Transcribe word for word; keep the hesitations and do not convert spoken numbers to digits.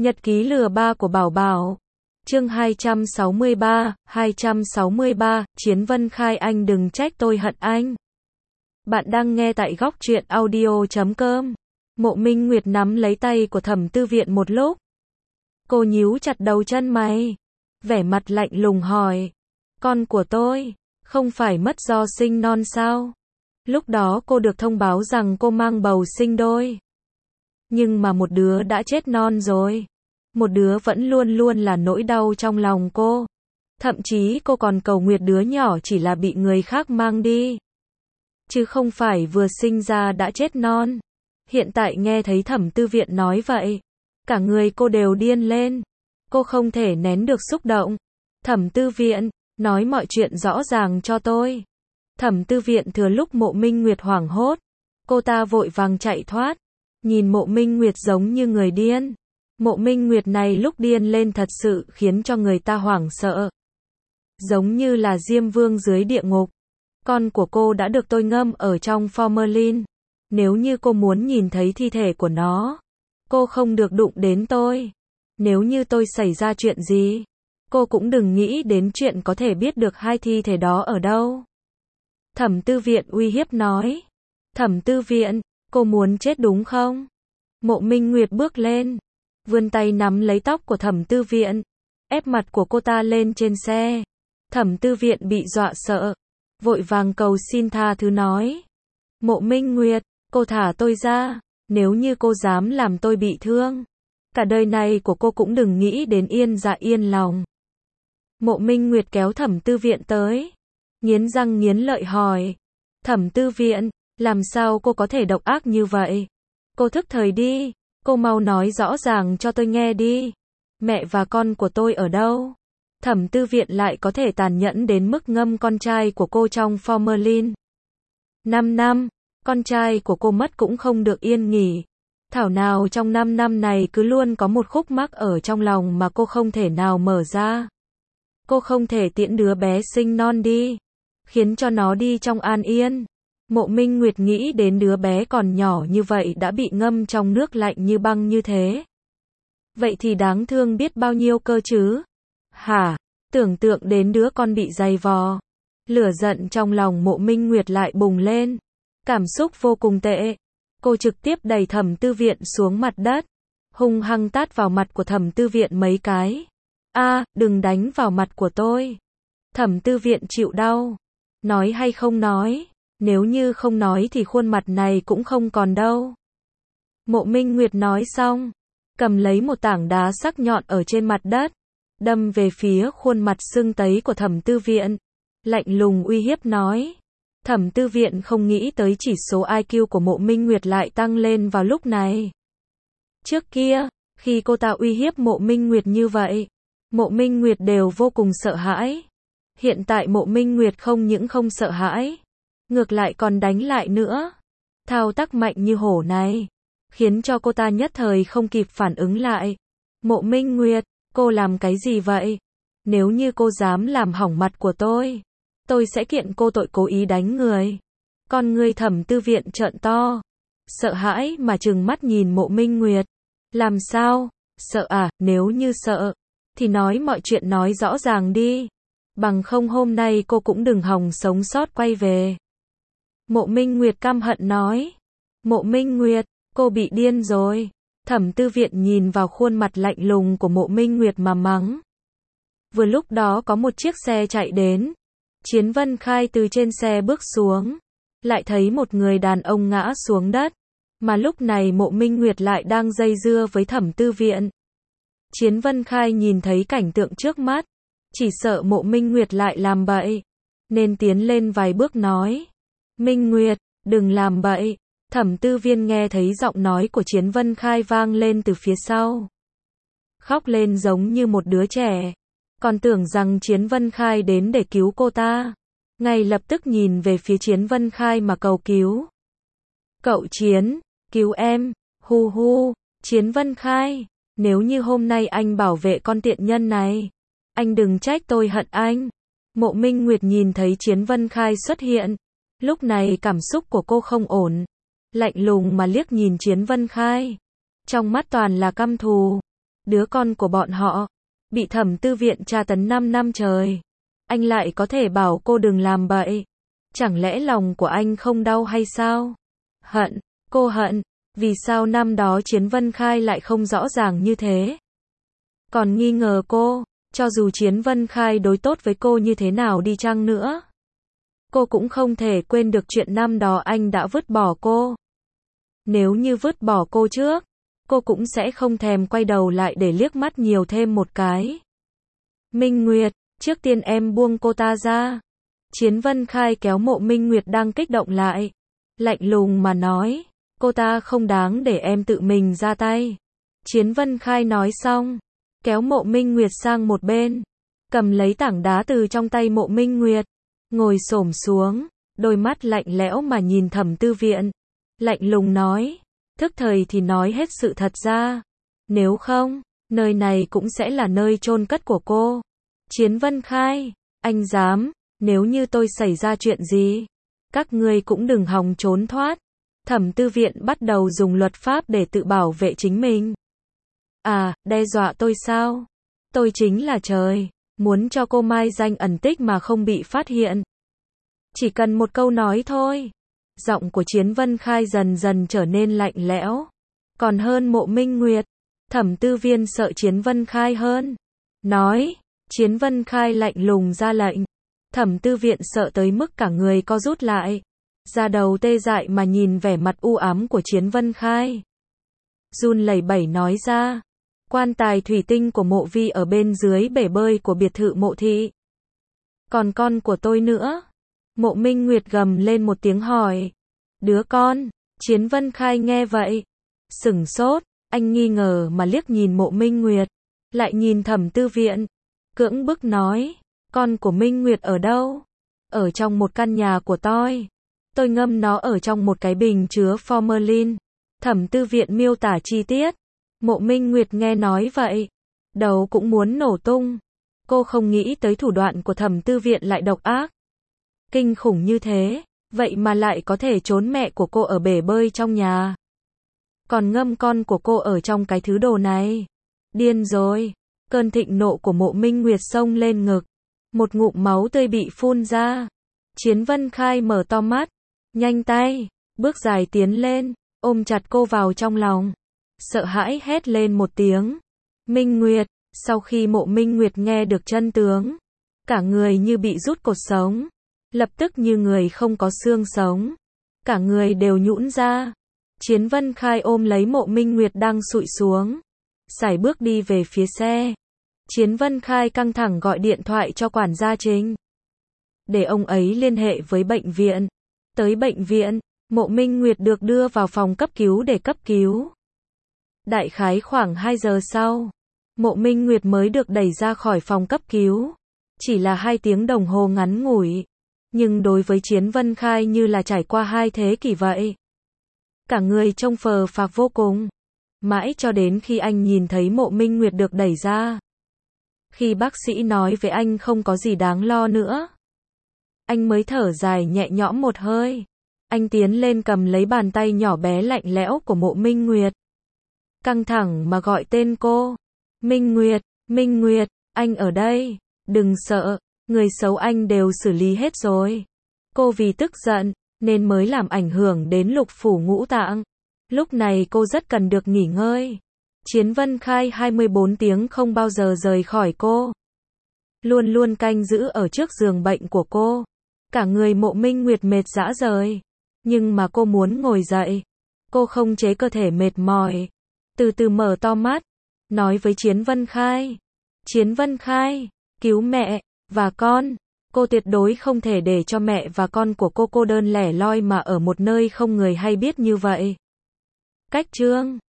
Nhật ký lừa ba của Bảo Bảo. Chương hai trăm sáu mươi ba, hai trăm sáu mươi ba, Chiến Vân Khai anh đừng trách tôi hận anh. Bạn đang nghe tại góc truyện audio chấm com. Mộ Minh Nguyệt nắm lấy tay của Thẩm Tư Viện một lúc. Cô nhíu chặt đầu chân mày, vẻ mặt lạnh lùng hỏi, con của tôi, không phải mất do sinh non sao? Lúc đó cô được thông báo rằng cô mang bầu sinh đôi. Nhưng mà một đứa đã chết non rồi. Một đứa vẫn luôn luôn là nỗi đau trong lòng cô. Thậm chí cô còn cầu nguyện đứa nhỏ chỉ là bị người khác mang đi, chứ không phải vừa sinh ra đã chết non. Hiện tại nghe thấy Thẩm Tư Viện nói vậy, cả người cô đều điên lên. Cô không thể nén được xúc động. Thẩm Tư Viện, nói mọi chuyện rõ ràng cho tôi. Thẩm Tư Viện thừa lúc Mộ Minh Nguyệt hoảng hốt, cô ta vội vàng chạy thoát. Nhìn Mộ Minh Nguyệt giống như người điên. Mộ Minh Nguyệt này lúc điên lên thật sự khiến cho người ta hoảng sợ. Giống như là Diêm Vương dưới địa ngục. Con của cô đã được tôi ngâm ở trong formalin. Nếu như cô muốn nhìn thấy thi thể của nó, cô không được đụng đến tôi. Nếu như tôi xảy ra chuyện gì, cô cũng đừng nghĩ đến chuyện có thể biết được hai thi thể đó ở đâu. Thẩm Tư Viện uy hiếp nói. Thẩm Tư Viện, cô muốn chết đúng không? Mộ Minh Nguyệt bước lên, vươn tay nắm lấy tóc của Thẩm Tư Viện, ép mặt của cô ta lên trên xe. Thẩm Tư Viện bị dọa sợ, vội vàng cầu xin tha thứ nói. Mộ Minh Nguyệt, cô thả tôi ra, nếu như cô dám làm tôi bị thương, cả đời này của cô cũng đừng nghĩ đến yên dạ yên lòng. Mộ Minh Nguyệt kéo Thẩm Tư Viện tới, nghiến răng nghiến lợi hỏi. Thẩm Tư Viện, làm sao cô có thể độc ác như vậy? Cô thức thời đi, cô mau nói rõ ràng cho tôi nghe đi. Mẹ và con của tôi ở đâu? Thẩm Tư Viện lại có thể tàn nhẫn đến mức ngâm con trai của cô trong formalin. Năm năm, con trai của cô mất cũng không được yên nghỉ. Thảo nào trong năm năm này cứ luôn có một khúc mắc ở trong lòng mà cô không thể nào mở ra. Cô không thể tiễn đứa bé sinh non đi, khiến cho nó đi trong an yên. Mộ Minh Nguyệt nghĩ đến đứa bé còn nhỏ như vậy đã bị ngâm trong nước lạnh như băng như thế. Vậy thì đáng thương biết bao nhiêu cơ chứ? Hả? Tưởng tượng đến đứa con bị giày vò. Lửa giận trong lòng Mộ Minh Nguyệt lại bùng lên. Cảm xúc vô cùng tệ. Cô trực tiếp đẩy Thẩm Tư Viện xuống mặt đất, hung hăng tát vào mặt của Thẩm Tư Viện mấy cái. A, đừng đánh vào mặt của tôi. Thẩm Tư Viện chịu đau. Nói hay không nói? Nếu như không nói thì khuôn mặt này cũng không còn đâu. Mộ Minh Nguyệt nói xong, cầm lấy một tảng đá sắc nhọn ở trên mặt đất, đâm về phía khuôn mặt sưng tấy của Thẩm Tư Viện, lạnh lùng uy hiếp nói. Thẩm Tư Viện không nghĩ tới chỉ số i kiu của Mộ Minh Nguyệt lại tăng lên vào lúc này. Trước kia, khi cô ta uy hiếp Mộ Minh Nguyệt như vậy, Mộ Minh Nguyệt đều vô cùng sợ hãi. Hiện tại Mộ Minh Nguyệt không những không sợ hãi, ngược lại còn đánh lại nữa. Thao tác mạnh như hổ này, khiến cho cô ta nhất thời không kịp phản ứng lại. Mộ Minh Nguyệt, cô làm cái gì vậy? Nếu như cô dám làm hỏng mặt của tôi, tôi sẽ kiện cô tội cố ý đánh người. Con người Thẩm Tư Viện trợn to, sợ hãi mà trừng mắt nhìn Mộ Minh Nguyệt. Làm sao? Sợ à? Nếu như sợ, thì nói mọi chuyện nói rõ ràng đi. Bằng không hôm nay cô cũng đừng hòng sống sót quay về. Mộ Minh Nguyệt căm hận nói. Mộ Minh Nguyệt, cô bị điên rồi. Thẩm Tư Viện nhìn vào khuôn mặt lạnh lùng của Mộ Minh Nguyệt mà mắng. Vừa lúc đó có một chiếc xe chạy đến. Chiến Vân Khai từ trên xe bước xuống, lại thấy một người đàn ông ngã xuống đất. Mà lúc này Mộ Minh Nguyệt lại đang dây dưa với Thẩm Tư Viện. Chiến Vân Khai nhìn thấy cảnh tượng trước mắt, chỉ sợ Mộ Minh Nguyệt lại làm bậy, nên tiến lên vài bước nói. Minh Nguyệt, đừng làm bậy. Thẩm Tư Viên nghe thấy giọng nói của Chiến Vân Khai vang lên từ phía sau, khóc lên giống như một đứa trẻ, còn tưởng rằng Chiến Vân Khai đến để cứu cô ta, ngay lập tức nhìn về phía Chiến Vân Khai mà cầu cứu. Cậu Chiến, cứu em, hu hu. Chiến Vân Khai, nếu như hôm nay anh bảo vệ con tiện nhân này, anh đừng trách tôi hận anh. Mộ Minh Nguyệt nhìn thấy Chiến Vân Khai xuất hiện, lúc này cảm xúc của cô không ổn, lạnh lùng mà liếc nhìn Chiến Vân Khai, trong mắt toàn là căm thù. Đứa con của bọn họ, bị Thẩm Tư Viện tra tấn năm năm trời. Anh lại có thể bảo cô đừng làm bậy. Chẳng lẽ lòng của anh không đau hay sao? Hận, cô hận, vì sao năm đó Chiến Vân Khai lại không rõ ràng như thế? Còn nghi ngờ cô, cho dù Chiến Vân Khai đối tốt với cô như thế nào đi chăng nữa. Cô cũng không thể quên được chuyện năm đó anh đã vứt bỏ cô. Nếu như vứt bỏ cô trước, cô cũng sẽ không thèm quay đầu lại để liếc mắt nhiều thêm một cái. Minh Nguyệt, trước tiên em buông cô ta ra. Chiến Vân Khai kéo Mộ Minh Nguyệt đang kích động lại. Lạnh lùng mà nói, cô ta không đáng để em tự mình ra tay. Chiến Vân Khai nói xong, kéo Mộ Minh Nguyệt sang một bên, cầm lấy tảng đá từ trong tay Mộ Minh Nguyệt, ngồi xổm xuống, đôi mắt lạnh lẽo mà nhìn Thẩm Tư Viện. Lạnh lùng nói, thức thời thì nói hết sự thật ra. Nếu không, nơi này cũng sẽ là nơi chôn cất của cô. Chiến Vân Khai, anh dám, nếu như tôi xảy ra chuyện gì, các ngươi cũng đừng hòng trốn thoát. Thẩm Tư Viện bắt đầu dùng luật pháp để tự bảo vệ chính mình. À, đe dọa tôi sao? Tôi chính là trời, muốn cho cô mai danh ẩn tích mà không bị phát hiện. Chỉ cần một câu nói thôi. Giọng của Chiến Vân Khai dần dần trở nên lạnh lẽo. Còn hơn Mộ Minh Nguyệt, Thẩm Tư Viên sợ Chiến Vân Khai hơn. Nói, Chiến Vân Khai lạnh lùng ra lệnh. Thẩm Tư Viện sợ tới mức cả người co rút lại. Da đầu tê dại mà nhìn vẻ mặt u ám của Chiến Vân Khai. Run lẩy bẩy nói ra, quan tài thủy tinh của Mộ Vi ở bên dưới bể bơi của biệt thự Mộ Thị. Còn con của tôi nữa. Mộ Minh Nguyệt gầm lên một tiếng hỏi. Đứa con, Chiến Vân Khai nghe vậy. Sửng sốt, anh nghi ngờ mà liếc nhìn Mộ Minh Nguyệt. Lại nhìn Thẩm Tư Viện. Cưỡng bức nói, con của Minh Nguyệt ở đâu? Ở trong một căn nhà của tôi. Tôi ngâm nó ở trong một cái bình chứa formalin. Thẩm Tư Viện miêu tả chi tiết. Mộ Minh Nguyệt nghe nói vậy, đầu cũng muốn nổ tung. Cô không nghĩ tới thủ đoạn của Thẩm Tư Viện lại độc ác. Kinh khủng như thế, vậy mà lại có thể trốn mẹ của cô ở bể bơi trong nhà. Còn ngâm con của cô ở trong cái thứ đồ này. Điên rồi. Cơn thịnh nộ của Mộ Minh Nguyệt xông lên ngực. Một ngụm máu tươi bị phun ra. Chiến Vân Khai mở to mắt, nhanh tay, bước dài tiến lên, ôm chặt cô vào trong lòng. Sợ hãi hét lên một tiếng. Minh Nguyệt, sau khi Mộ Minh Nguyệt nghe được chân tướng, cả người như bị rút cột sống, lập tức như người không có xương sống, cả người đều nhũn ra. Chiến Vân Khai ôm lấy Mộ Minh Nguyệt đang sụi xuống, sải bước đi về phía xe. Chiến Vân Khai căng thẳng gọi điện thoại cho quản gia Trình, để ông ấy liên hệ với bệnh viện. Tới bệnh viện, Mộ Minh Nguyệt được đưa vào phòng cấp cứu để cấp cứu. Đại khái khoảng hai giờ sau, Mộ Minh Nguyệt mới được đẩy ra khỏi phòng cấp cứu. Chỉ là hai tiếng đồng hồ ngắn ngủi, nhưng đối với Chiến Vân Khai như là trải qua hai thế kỷ vậy. Cả người trông phờ phạc vô cùng. Mãi cho đến khi anh nhìn thấy Mộ Minh Nguyệt được đẩy ra. Khi bác sĩ nói với anh không có gì đáng lo nữa, anh mới thở dài nhẹ nhõm một hơi. Anh tiến lên cầm lấy bàn tay nhỏ bé lạnh lẽo của Mộ Minh Nguyệt. Căng thẳng mà gọi tên cô. Minh Nguyệt, Minh Nguyệt, anh ở đây. Đừng sợ, người xấu anh đều xử lý hết rồi. Cô vì tức giận, nên mới làm ảnh hưởng đến lục phủ ngũ tạng. Lúc này cô rất cần được nghỉ ngơi. Chiến Vân Khai hai mươi bốn tiếng không bao giờ rời khỏi cô. Luôn luôn canh giữ ở trước giường bệnh của cô. Cả người Mộ Minh Nguyệt mệt rã rời. Nhưng mà cô muốn ngồi dậy. Cô không chế cơ thể mệt mỏi. Từ từ mở to mắt. Nói với Chiến Vân Khai. Chiến Vân Khai, cứu mẹ, và con. Cô tuyệt đối không thể để cho mẹ và con của cô cô đơn lẻ loi mà ở một nơi không người hay biết như vậy. Cách chương